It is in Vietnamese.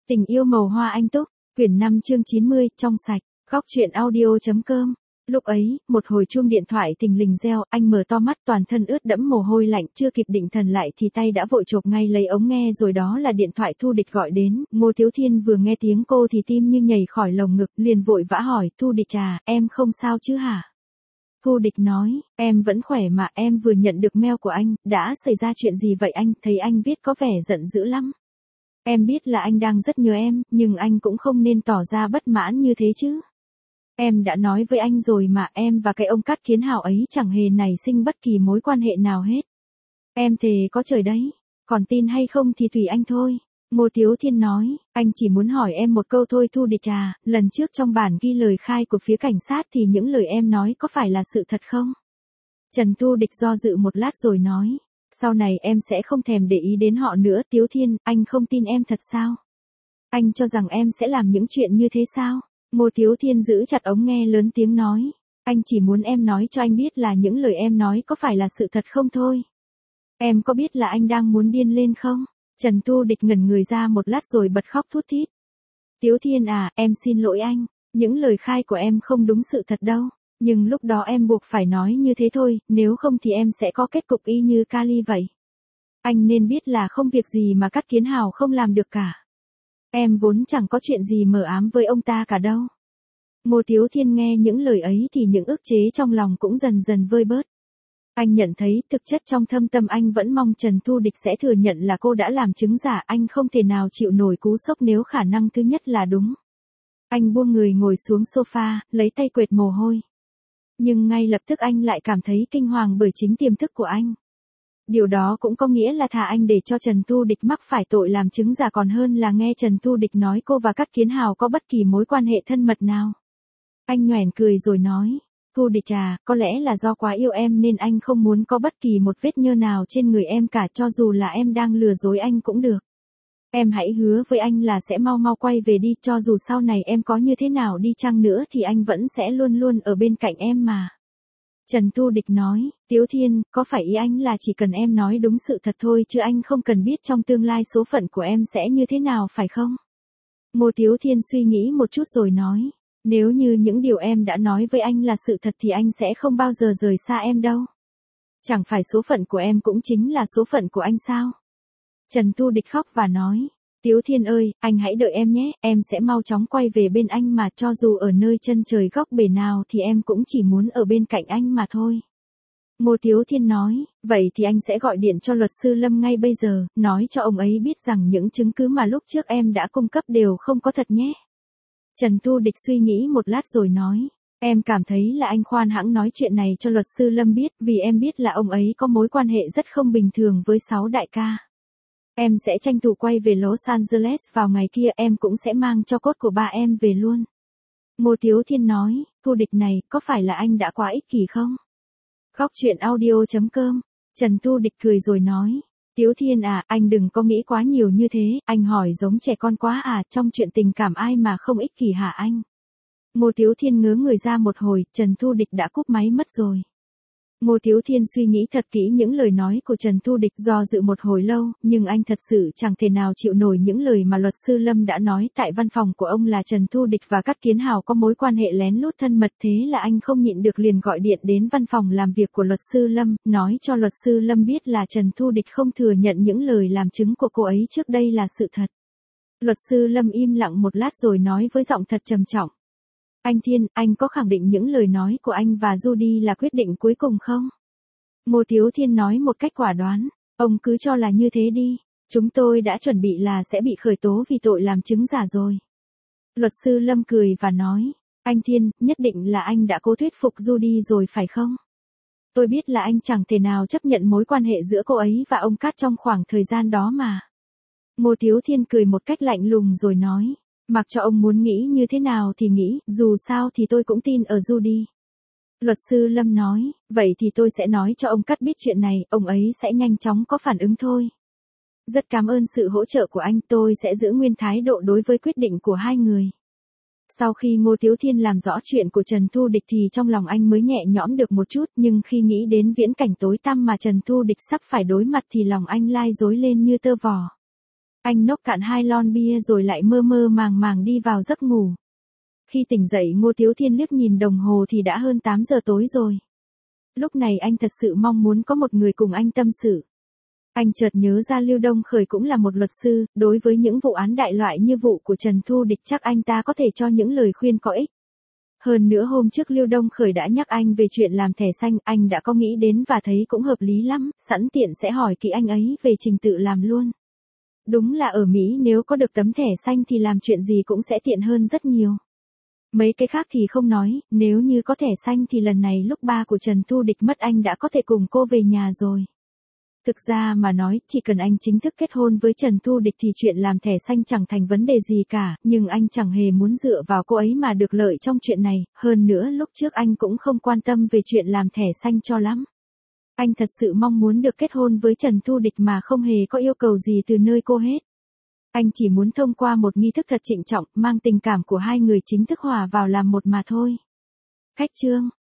Tình yêu màu hoa anh túc, quyển 5 chương 90, trong sạch, góc truyện audio.com. Lúc ấy, một hồi chuông điện thoại thình lình reo, anh mở to mắt toàn thân ướt đẫm mồ hôi lạnh, chưa kịp định thần lại thì tay đã vội chộp ngay lấy ống nghe rồi đó là điện thoại Thu Địch gọi đến. Ngô Tiếu Thiên vừa nghe tiếng cô thì tim như nhảy khỏi lồng ngực, liền vội vã hỏi, Thu Địch à, em không sao chứ hả? Thu Địch nói, em vẫn khỏe mà, em vừa nhận được mail của anh, đã xảy ra chuyện gì vậy anh, thấy anh viết có vẻ giận dữ lắm. Em biết là anh đang rất nhớ em, nhưng anh cũng không nên tỏ ra bất mãn như thế chứ. Em đã nói với anh rồi mà, em và cái ông Cát Kiến Hào ấy chẳng hề nảy sinh bất kỳ mối quan hệ nào hết. Em thề có trời đấy, còn tin hay không thì tùy anh thôi. Ngô Tiếu Thiên nói, anh chỉ muốn hỏi em một câu thôi Thu Địch à, lần trước trong bản ghi lời khai của phía cảnh sát thì những lời em nói có phải là sự thật không? Trần Thu Địch do dự một lát rồi nói, sau này em sẽ không thèm để ý đến họ nữa. Tiếu Thiên, anh không tin em thật sao? Anh cho rằng em sẽ làm những chuyện như thế sao? Ngô Tiếu Thiên giữ chặt ống nghe lớn tiếng nói, anh chỉ muốn em nói cho anh biết là những lời em nói có phải là sự thật không thôi. Em có biết là anh đang muốn điên lên không? Trần Thu Địch ngẩn người ra một lát rồi bật khóc thút thít. Tiếu Thiên à, em xin lỗi anh, những lời khai của em không đúng sự thật đâu, nhưng lúc đó em buộc phải nói như thế thôi, nếu không thì em sẽ có kết cục y như Kali vậy. Anh nên biết là không việc gì mà Cát Kiến Hào không làm được cả. Em vốn chẳng có chuyện gì mờ ám với ông ta cả đâu. Ngô Tiếu Thiên nghe những lời ấy thì những ức chế trong lòng cũng dần dần vơi bớt. Anh nhận thấy thực chất trong thâm tâm anh vẫn mong Trần Thu Địch sẽ thừa nhận là cô đã làm chứng giả, anh không thể nào chịu nổi cú sốc nếu khả năng thứ nhất là đúng. Anh buông người ngồi xuống sofa, lấy tay quệt mồ hôi. Nhưng ngay lập tức anh lại cảm thấy kinh hoàng bởi chính tiềm thức của anh. Điều đó cũng có nghĩa là thà anh để cho Trần Thu Địch mắc phải tội làm chứng giả còn hơn là nghe Trần Thu Địch nói cô và Cát Kiến Hào có bất kỳ mối quan hệ thân mật nào. Anh nhoẻn cười rồi nói, Thu Địch à, có lẽ là do quá yêu em nên anh không muốn có bất kỳ một vết nhơ nào trên người em cả, cho dù là em đang lừa dối anh cũng được. Em hãy hứa với anh là sẽ mau mau quay về đi, cho dù sau này em có như thế nào đi chăng nữa thì anh vẫn sẽ luôn luôn ở bên cạnh em mà. Trần Thu Địch nói, Tiếu Thiên, có phải ý anh là chỉ cần em nói đúng sự thật thôi chứ anh không cần biết trong tương lai số phận của em sẽ như thế nào phải không? Ngô Tiếu Thiên suy nghĩ một chút rồi nói, nếu như những điều em đã nói với anh là sự thật thì anh sẽ không bao giờ rời xa em đâu. Chẳng phải số phận của em cũng chính là số phận của anh sao? Trần Thu Địch khóc và nói, Tiếu Thiên ơi, anh hãy đợi em nhé, em sẽ mau chóng quay về bên anh mà, cho dù ở nơi chân trời góc bể nào thì em cũng chỉ muốn ở bên cạnh anh mà thôi. Ngô Tiếu Thiên nói, vậy thì anh sẽ gọi điện cho luật sư Lâm ngay bây giờ, nói cho ông ấy biết rằng những chứng cứ mà lúc trước em đã cung cấp đều không có thật nhé. Trần Thu Địch suy nghĩ một lát rồi nói, em cảm thấy là anh khoan hãng nói chuyện này cho luật sư Lâm biết, vì em biết là ông ấy có mối quan hệ rất không bình thường với 6 đại ca. Em sẽ tranh thủ quay về Los Angeles vào ngày kia, em cũng sẽ mang cho cốt của ba em về luôn. Ngô Tiếu Thiên nói, Thu Địch này, có phải là anh đã quá ích kỷ không? Góc truyện audio.com. Trần Thu Địch cười rồi nói, Tiếu Thiên à, anh đừng có nghĩ quá nhiều như thế, anh hỏi giống trẻ con quá à, trong chuyện tình cảm ai mà không ích kỷ hả anh? Ngô Tiếu Thiên ngớ người ra một hồi, Trần Thu Địch đã cúp máy mất rồi. Ngô Tiếu Thiên suy nghĩ thật kỹ những lời nói của Trần Thu Địch, do dự một hồi lâu, nhưng anh thật sự chẳng thể nào chịu nổi những lời mà luật sư Lâm đã nói tại văn phòng của ông là Trần Thu Địch và Cát Kiến Hào có mối quan hệ lén lút thân mật, thế là anh không nhịn được liền gọi điện đến văn phòng làm việc của luật sư Lâm, nói cho luật sư Lâm biết là Trần Thu Địch không thừa nhận những lời làm chứng của cô ấy trước đây là sự thật. Luật sư Lâm im lặng một lát rồi nói với giọng thật trầm trọng. Anh Thiên, anh có khẳng định những lời nói của anh và Judy là quyết định cuối cùng không? Ngô Tiếu Thiên nói một cách quả đoán, ông cứ cho là như thế đi, chúng tôi đã chuẩn bị là sẽ bị khởi tố vì tội làm chứng giả rồi. Luật sư Lâm cười và nói, anh Thiên, nhất định là anh đã cố thuyết phục Judy rồi phải không? Tôi biết là anh chẳng thể nào chấp nhận mối quan hệ giữa cô ấy và ông Cát trong khoảng thời gian đó mà. Ngô Tiếu Thiên cười một cách lạnh lùng rồi nói, mặc cho ông muốn nghĩ như thế nào thì nghĩ, dù sao thì tôi cũng tin ở Judy. Luật sư Lâm nói, vậy thì tôi sẽ nói cho ông Cát biết chuyện này, ông ấy sẽ nhanh chóng có phản ứng thôi. Rất cảm ơn sự hỗ trợ của anh, tôi sẽ giữ nguyên thái độ đối với quyết định của hai người. Sau khi Ngô Tiếu Thiên làm rõ chuyện của Trần Thu Địch thì trong lòng anh mới nhẹ nhõm được một chút, nhưng khi nghĩ đến viễn cảnh tối tăm mà Trần Thu Địch sắp phải đối mặt thì lòng anh lai rối lên như tơ vò. Anh nốc cạn 2 lon bia rồi lại mơ mơ màng màng đi vào giấc ngủ. Khi tỉnh dậy Ngô Tiếu Thiên liếc nhìn đồng hồ thì đã hơn 8 giờ tối rồi. Lúc này anh thật sự mong muốn có một người cùng anh tâm sự. Anh chợt nhớ ra Lưu Đông Khởi cũng là một luật sư, đối với những vụ án đại loại như vụ của Trần Thu Địch chắc anh ta có thể cho những lời khuyên có ích. Hơn nữa hôm trước Lưu Đông Khởi đã nhắc anh về chuyện làm thẻ xanh, anh đã có nghĩ đến và thấy cũng hợp lý lắm, sẵn tiện sẽ hỏi kỹ anh ấy về trình tự làm luôn. Đúng là ở Mỹ nếu có được tấm thẻ xanh thì làm chuyện gì cũng sẽ tiện hơn rất nhiều. Mấy cái khác thì không nói, nếu như có thẻ xanh thì lần này lúc ba của Trần Thu Địch mất anh đã có thể cùng cô về nhà rồi. Thực ra mà nói, chỉ cần anh chính thức kết hôn với Trần Thu Địch thì chuyện làm thẻ xanh chẳng thành vấn đề gì cả, nhưng anh chẳng hề muốn dựa vào cô ấy mà được lợi trong chuyện này, hơn nữa lúc trước anh cũng không quan tâm về chuyện làm thẻ xanh cho lắm. Anh thật sự mong muốn được kết hôn với Trần Thu Địch mà không hề có yêu cầu gì từ nơi cô hết. Anh chỉ muốn thông qua một nghi thức thật trịnh trọng, mang tình cảm của hai người chính thức hòa vào làm một mà thôi. Khách chương